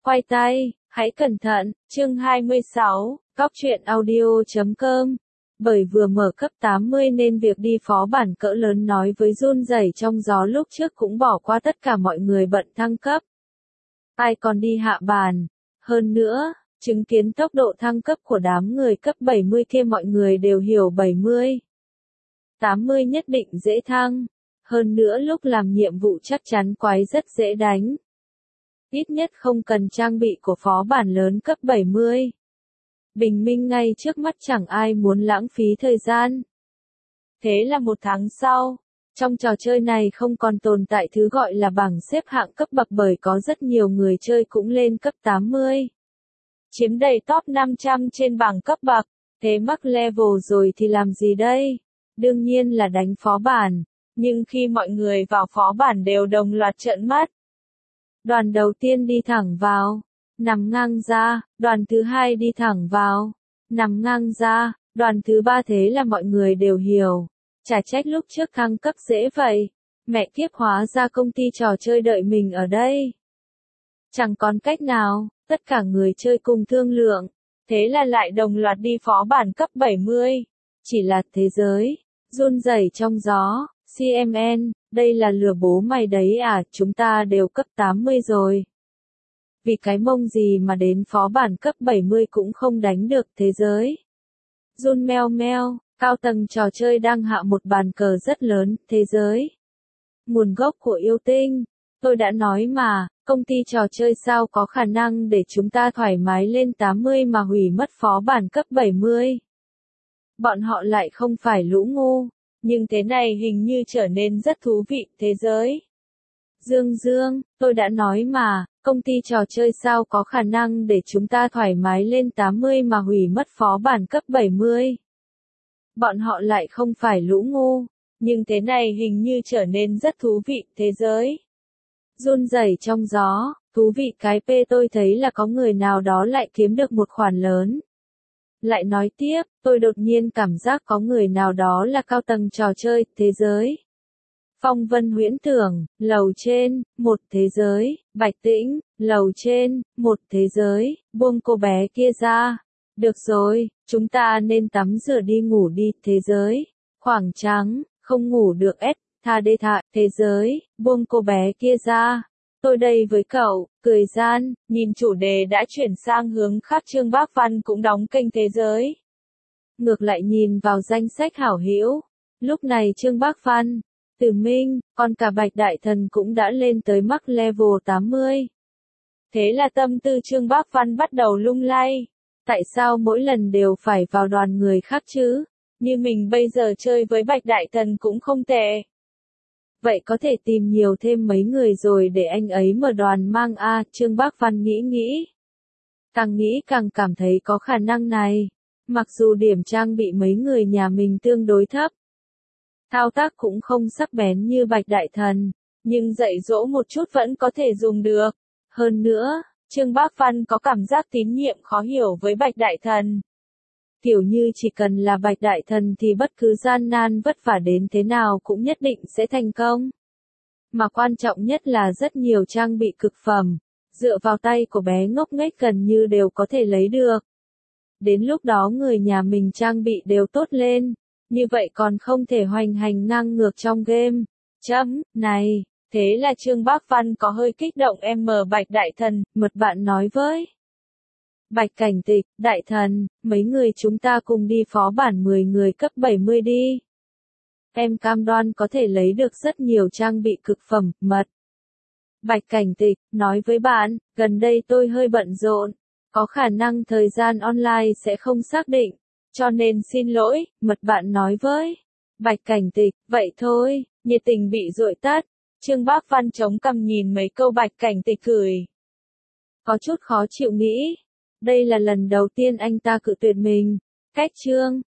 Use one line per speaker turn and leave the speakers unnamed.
Quay tay, hãy cẩn thận, chương 26, Góc truyện audio.com. Bởi vừa mở cấp 80 nên việc đi phó bản cỡ lớn nói với run rẩy trong gió lúc trước cũng bỏ qua tất cả mọi người bận thăng cấp. Ai còn đi hạ bản. Hơn nữa, chứng kiến tốc độ thăng cấp của đám người cấp 70 kia mọi người đều hiểu 70. 80 nhất định dễ thăng. Hơn nữa lúc làm nhiệm vụ chắc chắn quái rất dễ đánh. Ít nhất không cần trang bị của phó bản lớn cấp 70. Bình minh ngay trước mắt chẳng ai muốn lãng phí thời gian. Thế là một tháng sau, trong trò chơi này không còn tồn tại thứ gọi là bảng xếp hạng cấp bậc bởi có rất nhiều người chơi cũng lên cấp 80. Chiếm đầy top 500 trên bảng cấp bậc, thế mắc level rồi thì làm gì đây? Đương nhiên là đánh phó bản, nhưng khi mọi người vào phó bản đều đồng loạt trợn mắt. Đoàn đầu tiên đi thẳng vào, nằm ngang ra, đoàn thứ hai đi thẳng vào, nằm ngang ra, đoàn thứ ba thế là mọi người đều hiểu. Chả trách lúc trước thăng cấp dễ vậy, mẹ kiếp hóa ra công ty trò chơi đợi mình ở đây. Chẳng còn cách nào, tất cả người chơi cùng thương lượng, thế là lại đồng loạt đi phó bản cấp 70. Chỉ là thế giới, run rẩy trong gió, CMN, đây là lừa bố mày đấy à, chúng ta đều cấp 80 rồi. Vì cái mông gì mà đến phó bản cấp 70 cũng không đánh được thế giới. Run meo meo, cao tầng trò chơi đang hạ một bàn cờ rất lớn, thế giới. Nguồn gốc của yêu tinh, tôi đã nói mà, công ty trò chơi sao có khả năng để chúng ta thoải mái lên 80 mà hủy mất phó bản cấp 70. Bọn họ lại không phải lũ ngu, nhưng thế này hình như trở nên rất thú vị, thế giới. Dương, tôi đã nói mà, công ty trò chơi sao có khả năng để chúng ta thoải mái lên 80 mà hủy mất phó bản cấp 70. Bọn họ lại không phải lũ ngu, nhưng thế này hình như trở nên rất thú vị, thế giới. Run rẩy trong gió, thú vị cái p tôi thấy là có người nào đó lại kiếm được một khoản lớn. Lại nói tiếp, tôi đột nhiên cảm giác có người nào đó là cao tầng trò chơi, thế giới. Phong Vân huyễn tưởng, lầu trên, một thế giới, Bạch Tĩnh, lầu trên, một thế giới, buông cô bé kia ra. Được rồi, chúng ta nên tắm rửa đi ngủ đi, thế giới. Khoảng trắng, không ngủ được tha đê thạ, thế giới, buông cô bé kia ra. Tôi đây với cậu, cười gian, nhìn chủ đề đã chuyển sang hướng khác Trương Bác Văn cũng đóng kênh thế giới. Ngược lại nhìn vào danh sách hảo hữu, lúc này Trương Bác Văn, Từ Minh, còn cả Bạch Đại Thần cũng đã lên tới mắc level 80. Thế là tâm tư Trương Bác Văn bắt đầu lung lay. Tại sao mỗi lần đều phải vào đoàn người khác chứ? Như mình bây giờ chơi với Bạch Đại Thần cũng không tệ. Vậy có thể tìm nhiều thêm mấy người rồi để anh ấy mở đoàn mang Trương Bác Văn nghĩ. Càng nghĩ càng cảm thấy có khả năng này. Mặc dù điểm trang bị mấy người nhà mình tương đối thấp. Thao tác cũng không sắc bén như Bạch Đại Thần, nhưng dạy dỗ một chút vẫn có thể dùng được. Hơn nữa, Trương Bác Văn có cảm giác tín nhiệm khó hiểu với Bạch Đại Thần. Kiểu như chỉ cần là Bạch Đại Thần thì bất cứ gian nan vất vả đến thế nào cũng nhất định sẽ thành công. Mà quan trọng nhất là rất nhiều trang bị cực phẩm, dựa vào tay của bé ngốc nghếch gần như đều có thể lấy được. Đến lúc đó người nhà mình trang bị đều tốt lên, như vậy còn không thể hoành hành ngang ngược trong game. Này, thế là Trương Bác Văn có hơi kích động Bạch Đại Thần, mật bạn nói với. Bạch Cảnh Tịch, Đại Thần, mấy người chúng ta cùng đi phó bản 10 người cấp 70 đi. Em cam đoan có thể lấy được rất nhiều trang bị cực phẩm, mật. Bạch Cảnh Tịch, nói với bạn, gần đây tôi hơi bận rộn, có khả năng thời gian online sẽ không xác định, cho nên xin lỗi, mật bạn nói với. Bạch Cảnh Tịch, vậy thôi, nhiệt tình bị dội tắt. Trương Bác Văn chống cằm nhìn mấy câu Bạch Cảnh Tịch cười. Có chút khó chịu nghĩ. Đây là lần đầu tiên anh ta cự tuyệt mình. Cách Trương